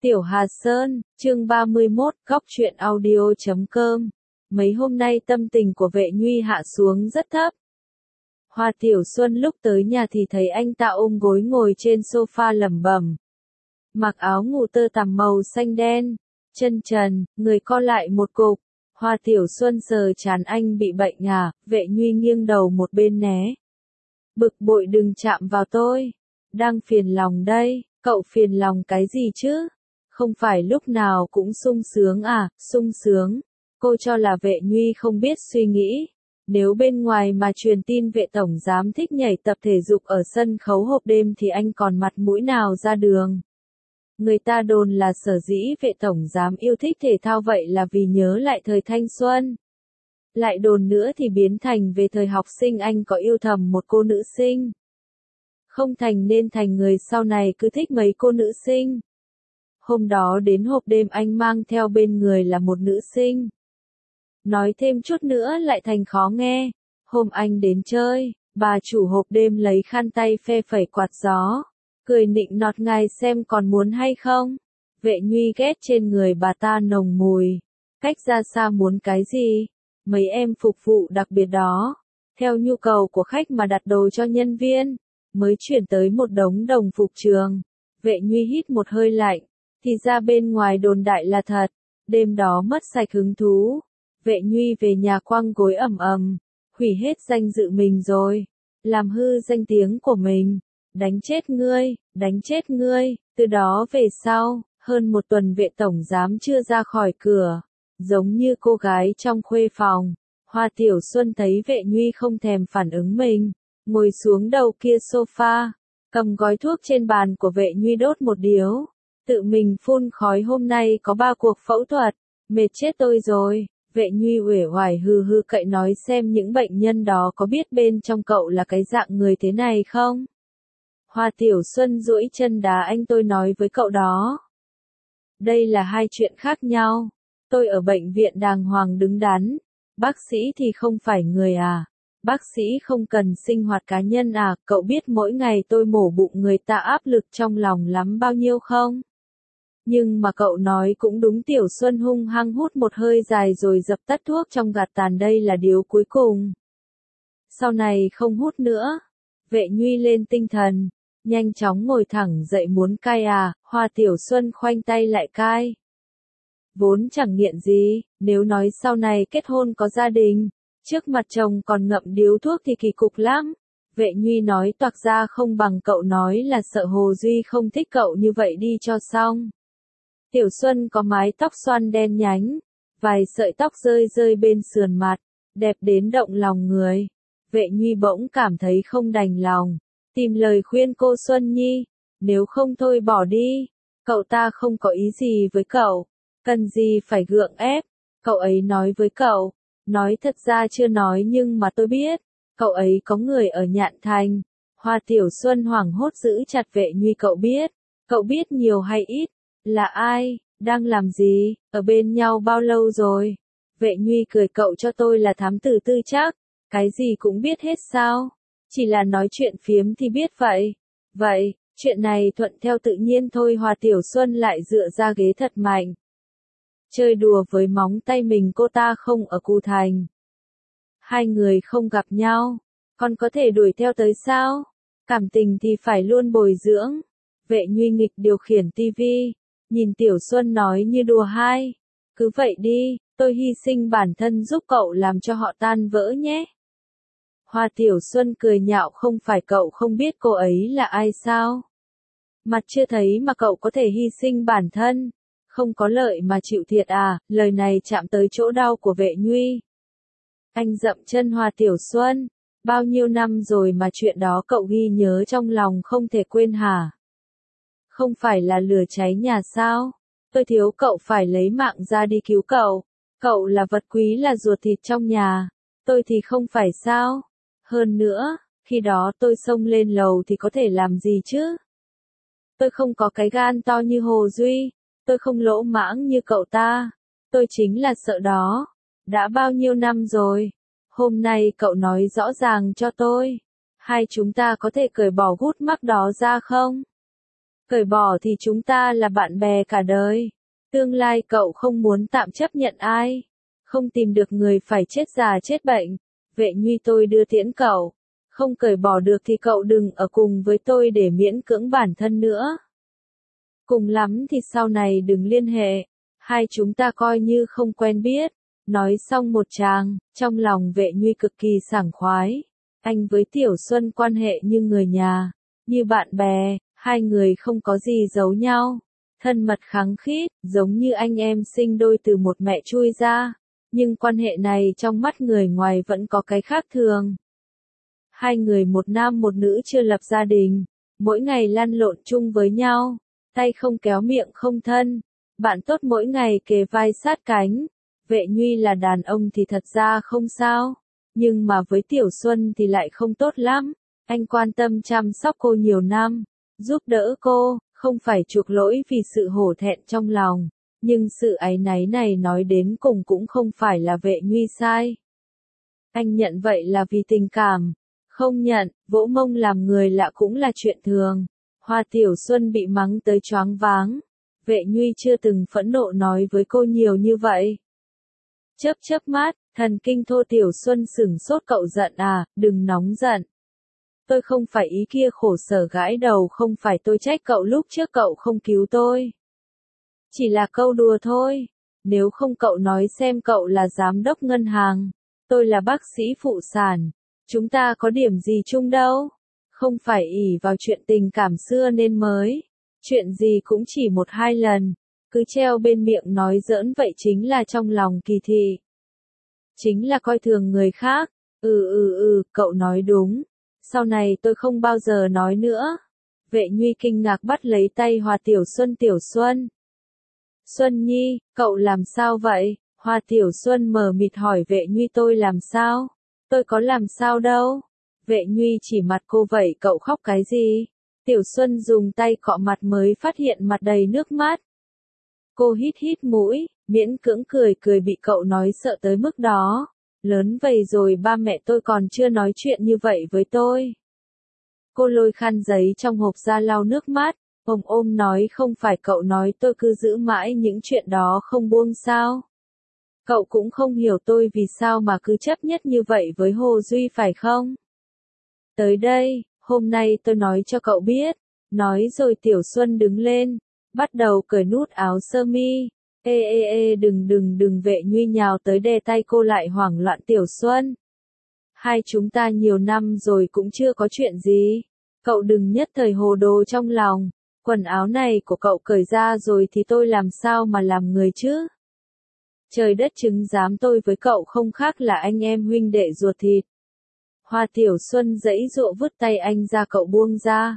Tiểu Hà Sơn, chương 31, góc truyện audio.com. Mấy hôm nay tâm tình của Vệ Nhuy hạ xuống rất thấp. Hoa Tiểu Xuân lúc tới nhà thì thấy anh ta ôm gối ngồi trên sofa lẩm bẩm. Mặc áo ngủ tơ tằm màu xanh đen, chân trần, người co lại một cục. Hoa Tiểu Xuân sờ trán anh bị bệnh à, Vệ Nhuy nghiêng đầu một bên né. Bực bội đừng chạm vào tôi. Đang phiền lòng đây, cậu phiền lòng cái gì chứ? Không phải lúc nào cũng sung sướng à, sung sướng. Cô cho là Vệ Nhuy không biết suy nghĩ. Nếu bên ngoài mà truyền tin Vệ tổng giám thích nhảy tập thể dục ở sân khấu hộp đêm thì anh còn mặt mũi nào ra đường. Người ta đồn là sở dĩ Vệ tổng giám yêu thích thể thao vậy là vì nhớ lại thời thanh xuân. Lại đồn nữa thì biến thành về thời học sinh anh có yêu thầm một cô nữ sinh. Không thành nên thành người sau này cứ thích mấy cô nữ sinh. Hôm đó đến hộp đêm anh mang theo bên người là một nữ sinh. Nói thêm chút nữa lại thành khó nghe. Hôm anh đến chơi, bà chủ hộp đêm lấy khăn tay phe phẩy quạt gió. Cười nịnh nọt ngài xem còn muốn hay không. Vệ Nhuy ghét trên người bà ta nồng mùi. Cách ra xa muốn cái gì? Mấy em phục vụ đặc biệt đó. Theo nhu cầu của khách mà đặt đồ cho nhân viên. Mới chuyển tới một đống đồng phục trường. Vệ Nhuy hít một hơi lạnh. Thì ra bên ngoài đồn đại là thật. Đêm đó mất sạch hứng thú. Vệ Nhuy về nhà quăng gối ầm ầm. Hủy hết danh dự mình rồi. Làm hư danh tiếng của mình. Đánh chết ngươi, đánh chết ngươi. Từ đó về sau, hơn một tuần Vệ tổng giám chưa ra khỏi cửa. Giống như cô gái trong khuê phòng. Hoa Tiểu Xuân thấy Vệ Nhuy không thèm phản ứng mình. Ngồi xuống đầu kia sofa. Cầm gói thuốc trên bàn của Vệ Nhuy đốt một điếu. Tự mình phun khói hôm nay có 3 cuộc phẫu thuật. Mệt chết tôi rồi. Vệ Nhuy uể oải hừ hừ cậy nói xem những bệnh nhân đó có biết bên trong cậu là cái dạng người thế này không? Hoa Tiểu Xuân duỗi chân đá anh tôi nói với cậu đó. Đây là hai chuyện khác nhau. Tôi ở bệnh viện đàng hoàng đứng đắn. Bác sĩ thì không phải người à. Bác sĩ không cần sinh hoạt cá nhân à, cậu biết mỗi ngày tôi mổ bụng người ta áp lực trong lòng lắm bao nhiêu không? Nhưng mà cậu nói cũng đúng. Tiểu Xuân hung hăng hút một hơi dài rồi dập tắt thuốc trong gạt tàn, đây là điều cuối cùng. Sau này không hút nữa. Vệ Nhuy lên tinh thần, nhanh chóng ngồi thẳng dậy muốn cai à, Hoa Tiểu Xuân khoanh tay lại cai. Vốn chẳng nghiện gì, nếu nói sau này kết hôn có gia đình, trước mặt chồng còn ngậm điếu thuốc thì kỳ cục lắm. Vệ Nhuy nói toạc ra không bằng cậu nói là sợ Hồ Duy không thích cậu như vậy đi cho xong. Tiểu Xuân có mái tóc xoăn đen nhánh, vài sợi tóc rơi rơi bên sườn mặt, đẹp đến động lòng người. Vệ Nhuy bỗng cảm thấy không đành lòng, tìm lời khuyên cô Xuân Nhi, nếu không thôi bỏ đi, cậu ta không có ý gì với cậu, cần gì phải gượng ép, cậu ấy nói với cậu, nói thật ra chưa nói nhưng mà tôi biết, cậu ấy có người ở Nhạn Thành. Hoa Tiểu Xuân hoảng hốt giữ chặt Vệ Nhuy, cậu biết nhiều hay ít? Là ai? Đang làm gì? Ở bên nhau bao lâu rồi? Vệ Nhuy cười, cậu cho tôi là thám tử tư chắc. Cái gì cũng biết hết sao? Chỉ là nói chuyện phiếm thì biết vậy. Vậy, chuyện này thuận theo tự nhiên thôi. Hoa Tiểu Xuân lại dựa ra ghế thật mạnh. Chơi đùa với móng tay mình, cô ta không ở Cù Thành. Hai người không gặp nhau. Còn có thể đuổi theo tới sao? Cảm tình thì phải luôn bồi dưỡng. Vệ Nhuy nghịch điều khiển tivi. Nhìn Tiểu Xuân nói như đùa hai. Cứ vậy đi, tôi hy sinh bản thân giúp cậu làm cho họ tan vỡ nhé. Hoa Tiểu Xuân cười nhạo, không phải cậu không biết cô ấy là ai sao? Mặt chưa thấy mà cậu có thể hy sinh bản thân. Không có lợi mà chịu thiệt à, lời này chạm tới chỗ đau của Vệ Nhuy. Anh dậm chân. Hoa Tiểu Xuân, bao nhiêu năm rồi mà chuyện đó cậu ghi nhớ trong lòng không thể quên hả? Không phải là lửa cháy nhà sao? Tôi thiếu cậu phải lấy mạng ra đi cứu cậu. Cậu là vật quý, là ruột thịt trong nhà. Tôi thì không phải sao? Hơn nữa, khi đó tôi xông lên lầu thì có thể làm gì chứ? Tôi không có cái gan to như Hồ Duy. Tôi không lỗ mãng như cậu ta. Tôi chính là sợ đó. Đã bao nhiêu năm rồi. Hôm nay cậu nói rõ ràng cho tôi. Hai chúng ta có thể cởi bỏ gút mắc đó ra không? Cởi bỏ thì chúng ta là bạn bè cả đời. Tương lai cậu không muốn tạm chấp nhận ai. Không tìm được người phải chết già chết bệnh. Vệ Nhuy tôi đưa tiễn cậu. Không cởi bỏ được thì cậu đừng ở cùng với tôi để miễn cưỡng bản thân nữa. Cùng lắm thì sau này đừng liên hệ. Hai chúng ta coi như không quen biết. Nói xong một tràng, trong lòng Vệ Nhuy cực kỳ sảng khoái. Anh với Tiểu Xuân quan hệ như người nhà, như bạn bè, hai người không có gì giấu nhau. Thân mật khăng khít, giống như anh em sinh đôi từ một mẹ chui ra. Nhưng quan hệ này trong mắt người ngoài vẫn có cái khác thường. Hai người một nam một nữ chưa lập gia đình, mỗi ngày lăn lộn chung với nhau, tay không kéo miệng không thân, bạn tốt mỗi ngày kề vai sát cánh. Vệ Nhuy là đàn ông thì thật ra không sao, nhưng mà với Tiểu Xuân thì lại không tốt lắm. Anh quan tâm chăm sóc cô nhiều năm, giúp đỡ cô, không phải chuộc lỗi vì sự hổ thẹn trong lòng, nhưng sự áy náy này nói đến cùng cũng không phải là Vệ Nhuy sai. Anh nhận vậy là vì tình cảm, không nhận, vỗ mông làm người lạ cũng là chuyện thường. Hoa Tiểu Xuân bị mắng tới choáng váng. Vệ Nhuy chưa từng phẫn nộ nói với cô nhiều như vậy. Chớp chớp mắt, thần kinh thô. Tiểu Xuân sửng sốt. Cậu giận à, đừng nóng giận. Tôi không phải ý kia. Khổ sở gãi đầu. Không phải tôi trách cậu lúc trước cậu không cứu tôi. Chỉ là câu đùa thôi. Nếu không cậu nói xem, cậu là giám đốc ngân hàng, tôi là bác sĩ phụ sản. Chúng ta có điểm gì chung đâu. Không phải ỷ vào chuyện tình cảm xưa nên mới. Chuyện gì cũng chỉ một hai lần. Cứ treo bên miệng nói giỡn vậy chính là trong lòng kỳ thị. Chính là coi thường người khác. Cậu nói đúng. Sau này tôi không bao giờ nói nữa. Vệ Nhuy kinh ngạc bắt lấy tay Hoa Tiểu Xuân. Tiểu Xuân. Xuân Nhi, cậu làm sao vậy? Hoa Tiểu Xuân mờ mịt hỏi Vệ Nhuy. Tôi làm sao? Tôi có làm sao đâu. Vệ Nhuy chỉ mặt cô. Vậy cậu khóc cái gì? Tiểu Xuân dùng tay cọ mặt mới phát hiện mặt đầy nước mắt. Cô hít hít mũi, miễn cưỡng cười bị cậu nói sợ tới mức đó. Lớn vậy rồi ba mẹ tôi còn chưa nói chuyện như vậy với tôi. Cô lôi khăn giấy trong hộp ra lau nước mắt, ôm nói không phải cậu nói tôi cứ giữ mãi những chuyện đó không buông sao. Cậu cũng không hiểu tôi vì sao mà cứ chấp nhất như vậy với Hồ Duy phải không? Tới đây, hôm nay tôi nói cho cậu biết. Nói rồi Tiểu Xuân đứng lên, bắt đầu cởi nút áo sơ mi. Đừng. Vệ Nhuy nhào tới đè tay cô lại. Hoảng loạn. Tiểu Xuân, hai chúng ta nhiều năm rồi cũng chưa có chuyện gì. Cậu đừng nhất thời hồ đồ trong lòng. Quần áo này của cậu cởi ra rồi thì tôi làm sao mà làm người chứ? Trời đất chứng giám, tôi với cậu không khác là anh em huynh đệ ruột thịt. Hoa Tiểu Xuân giãy giụa vứt tay anh ra. Cậu buông ra.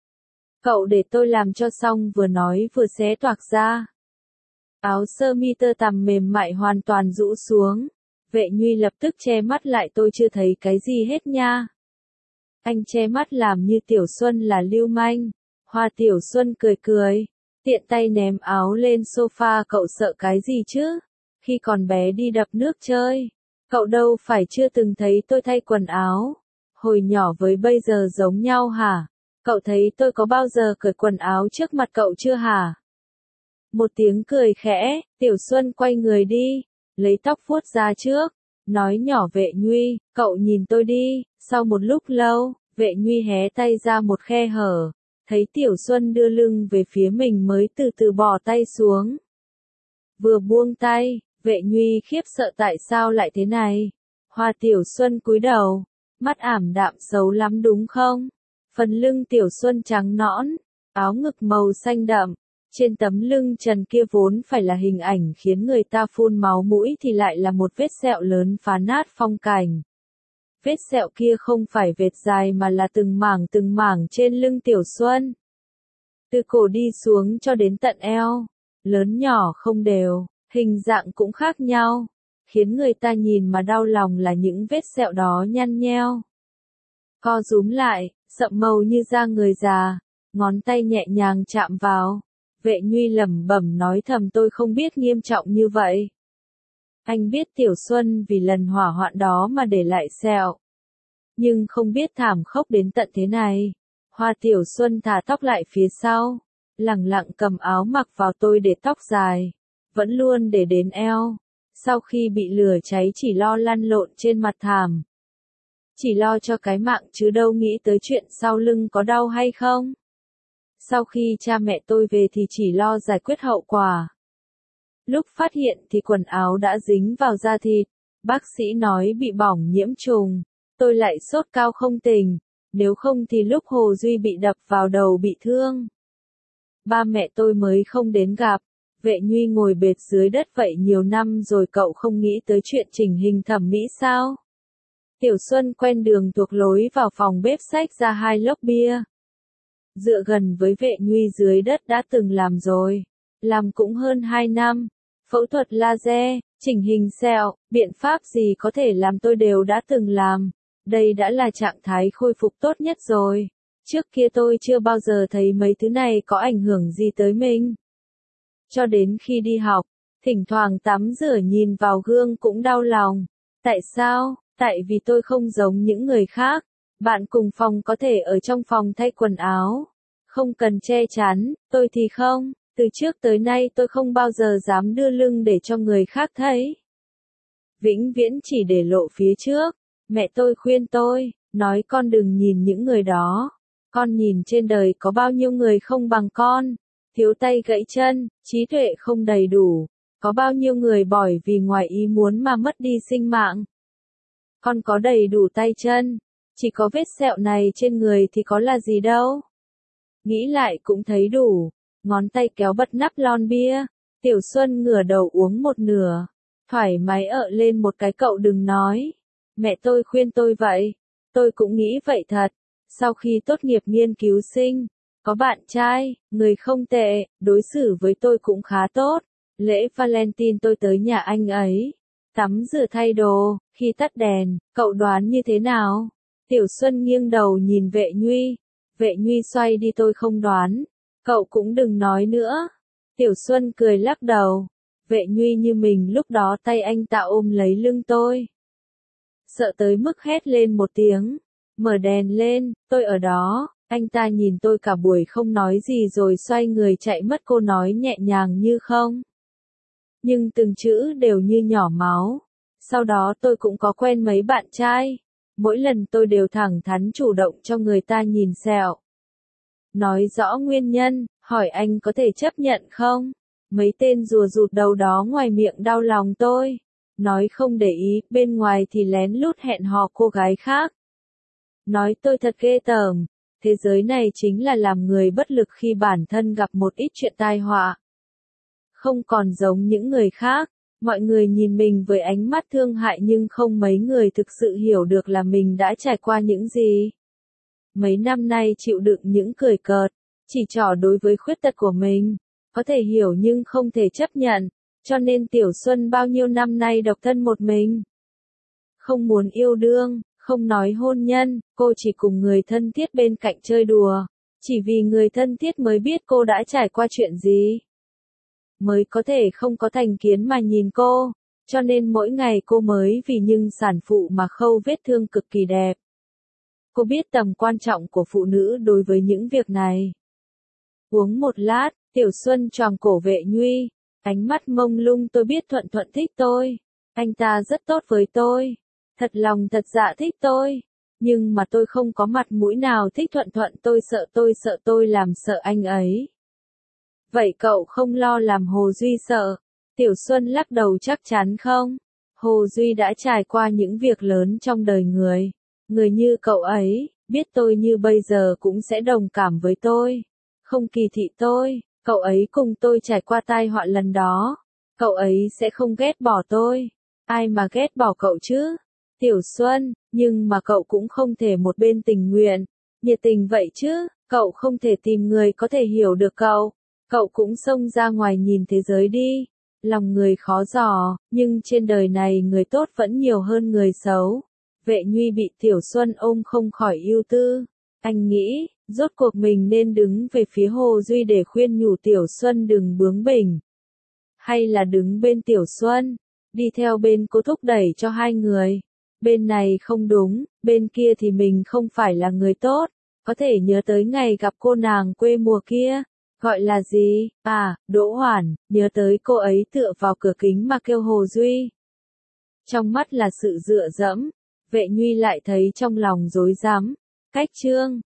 Cậu để tôi làm cho xong. Vừa nói vừa xé toạc ra. Áo sơ mi tơ tằm mềm mại hoàn toàn rũ xuống. Vệ Nhuy lập tức che mắt lại. Tôi chưa thấy cái gì hết nha. Anh che mắt làm như Tiểu Xuân là lưu manh. Hoa Tiểu Xuân cười, tiện tay ném áo lên sofa. Cậu sợ cái gì chứ? Khi còn bé đi đập nước chơi, cậu đâu phải chưa từng thấy tôi thay quần áo. Hồi nhỏ với bây giờ giống nhau hả? Cậu thấy tôi có bao giờ cởi quần áo trước mặt cậu chưa hả? Một tiếng cười khẽ, Tiểu Xuân quay người đi, lấy tóc vuốt ra trước, nói nhỏ. Vệ Nhuy, cậu nhìn tôi đi. Sau một lúc lâu, Vệ Nhuy hé tay ra một khe hở, thấy Tiểu Xuân đưa lưng về phía mình mới từ từ bỏ tay xuống. Vừa buông tay, Vệ Nhuy khiếp sợ. Tại sao lại thế này? Hoa Tiểu Xuân cúi đầu, mắt ảm đạm. Xấu lắm đúng không? Phần lưng Tiểu Xuân trắng nõn, áo ngực màu xanh đậm. Trên tấm lưng trần kia vốn phải là hình ảnh khiến người ta phun máu mũi thì lại là một vết sẹo lớn phá nát phong cảnh. Vết sẹo kia không phải vệt dài mà là từng mảng trên lưng Tiểu Xuân. Từ cổ đi xuống cho đến tận eo, lớn nhỏ không đều, hình dạng cũng khác nhau, khiến người ta nhìn mà đau lòng là những vết sẹo đó nhăn nheo, co rúm lại, sậm màu như da người già, ngón tay nhẹ nhàng chạm vào. Vệ Nhuy lẩm bẩm nói thầm. Tôi không biết nghiêm trọng như vậy. Anh biết Tiểu Xuân vì lần hỏa hoạn đó mà để lại sẹo, nhưng không biết thảm khốc đến tận thế này. Hoa Tiểu Xuân thả tóc lại phía sau, lẳng lặng cầm áo mặc vào tôi để tóc dài, vẫn luôn để đến eo. Sau khi bị lửa cháy chỉ lo lăn lộn trên mặt thảm. Chỉ lo cho cái mạng chứ đâu nghĩ tới chuyện sau lưng có đau hay không. Sau khi cha mẹ tôi về thì chỉ lo giải quyết hậu quả. Lúc phát hiện thì quần áo đã dính vào da thịt. Bác sĩ nói bị bỏng nhiễm trùng. Tôi lại sốt cao không tỉnh. Nếu không thì lúc Hồ Duy bị đập vào đầu bị thương. Ba mẹ tôi mới không đến gặp. Vệ Nhuy ngồi bệt dưới đất vậy nhiều năm rồi cậu không nghĩ tới chuyện chỉnh hình thẩm mỹ sao? Tiểu Xuân quen đường thuộc lối vào phòng bếp xách ra 2 lốc bia. Dựa gần với Vệ Nhuy dưới đất đã từng làm rồi. Làm cũng hơn 2 năm. Phẫu thuật laser, chỉnh hình sẹo, biện pháp gì có thể làm tôi đều đã từng làm. Đây đã là trạng thái khôi phục tốt nhất rồi. Trước kia tôi chưa bao giờ thấy mấy thứ này có ảnh hưởng gì tới mình. Cho đến khi đi học, thỉnh thoảng tắm rửa nhìn vào gương cũng đau lòng. Tại sao? Tại vì tôi không giống những người khác. Bạn cùng phòng có thể ở trong phòng thay quần áo. Không cần che chắn, tôi thì không. Từ trước tới nay tôi không bao giờ dám đưa lưng để cho người khác thấy. Vĩnh viễn chỉ để lộ phía trước. Mẹ tôi khuyên tôi, nói con đừng nhìn những người đó. Con nhìn trên đời có bao nhiêu người không bằng con. Thiếu tay gãy chân, trí tuệ không đầy đủ. Có bao nhiêu người bỏi vì ngoài ý muốn mà mất đi sinh mạng. Con có đầy đủ tay chân. Chỉ có vết sẹo này trên người thì có là gì đâu. Nghĩ lại cũng thấy đủ. Ngón tay kéo bật nắp lon bia. Tiểu Xuân ngửa đầu uống một nửa. Thoải mái ợ lên một cái cậu đừng nói. Mẹ tôi khuyên tôi vậy. Tôi cũng nghĩ vậy thật. Sau khi tốt nghiệp nghiên cứu sinh, có bạn trai, người không tệ, đối xử với tôi cũng khá tốt. Lễ Valentine tôi tới nhà anh ấy. Tắm rửa thay đồ, khi tắt đèn, cậu đoán như thế nào? Tiểu Xuân nghiêng đầu nhìn Vệ Nhuy. Vệ Nhuy xoay đi tôi không đoán. Cậu cũng đừng nói nữa. Tiểu Xuân cười lắc đầu. Vệ Nhuy như mình lúc đó tay anh ta ôm lấy lưng tôi. Sợ tới mức hét lên một tiếng. Mở đèn lên, tôi ở đó. Anh ta nhìn tôi cả buổi không nói gì rồi xoay người chạy mất cô nói nhẹ nhàng như không. Nhưng từng chữ đều như nhỏ máu. Sau đó tôi cũng có quen mấy bạn trai. Mỗi lần tôi đều thẳng thắn chủ động cho người ta nhìn sẹo. Nói rõ nguyên nhân, hỏi anh có thể chấp nhận không? Mấy tên rùa rụt đầu đó ngoài miệng đau lòng tôi. Nói không để ý, bên ngoài thì lén lút hẹn hò cô gái khác. Nói tôi thật ghê tởm. Thế giới này chính là làm người bất lực khi bản thân gặp một ít chuyện tai họa. Không còn giống những người khác. Mọi người nhìn mình với ánh mắt thương hại nhưng không mấy người thực sự hiểu được là mình đã trải qua những gì. Mấy năm nay chịu đựng những cười cợt, chỉ trỏ đối với khuyết tật của mình. Có thể hiểu nhưng không thể chấp nhận. Cho nên Tiểu Xuân bao nhiêu năm nay độc thân một mình. Không muốn yêu đương, không nói hôn nhân, cô chỉ cùng người thân thiết bên cạnh chơi đùa. Chỉ vì người thân thiết mới biết cô đã trải qua chuyện gì. Mới có thể không có thành kiến mà nhìn cô. Cho nên mỗi ngày cô mới vì những sản phụ mà khâu vết thương cực kỳ đẹp. Cô biết tầm quan trọng của phụ nữ đối với những việc này. Uống một lát, Tiểu Xuân choàng cổ Vệ Nhuy. Ánh mắt mông lung tôi biết Thuận Thuận thích tôi. Anh ta rất tốt với tôi. Thật lòng thật dạ thích tôi. Nhưng mà tôi không có mặt mũi nào thích Thuận Thuận, tôi sợ tôi làm sợ anh ấy. Vậy cậu không lo làm Hồ Duy sợ? Tiểu Xuân lắc đầu chắc chắn không. Hồ Duy đã trải qua những việc lớn trong đời người. Người như cậu ấy, biết tôi như bây giờ cũng sẽ đồng cảm với tôi. Không kỳ thị tôi, cậu ấy cùng tôi trải qua tai họa lần đó. Cậu ấy sẽ không ghét bỏ tôi. Ai mà ghét bỏ cậu chứ? Tiểu Xuân, nhưng mà cậu cũng không thể một bên tình nguyện, nhiệt tình vậy chứ, cậu không thể tìm người có thể hiểu được cậu. Cậu cũng xông ra ngoài nhìn thế giới đi. Lòng người khó dò, nhưng trên đời này người tốt vẫn nhiều hơn người xấu. Vệ Nhuy bị Tiểu Xuân ôm không khỏi ưu tư. Anh nghĩ, rốt cuộc mình nên đứng về phía Hồ Duy để khuyên nhủ Tiểu Xuân đừng bướng bỉnh. Hay là đứng bên Tiểu Xuân, đi theo bên cô thúc đẩy cho hai người. Bên này không đúng, bên kia thì mình không phải là người tốt. Có thể nhớ tới ngày gặp cô nàng quê mùa kia. Gọi là gì? À, Đỗ Hoàn, nhớ tới cô ấy tựa vào cửa kính mà kêu Hồ Duy. Trong mắt là sự dựa dẫm, Vệ Nhuy lại thấy trong lòng rối rắm. Cách Trương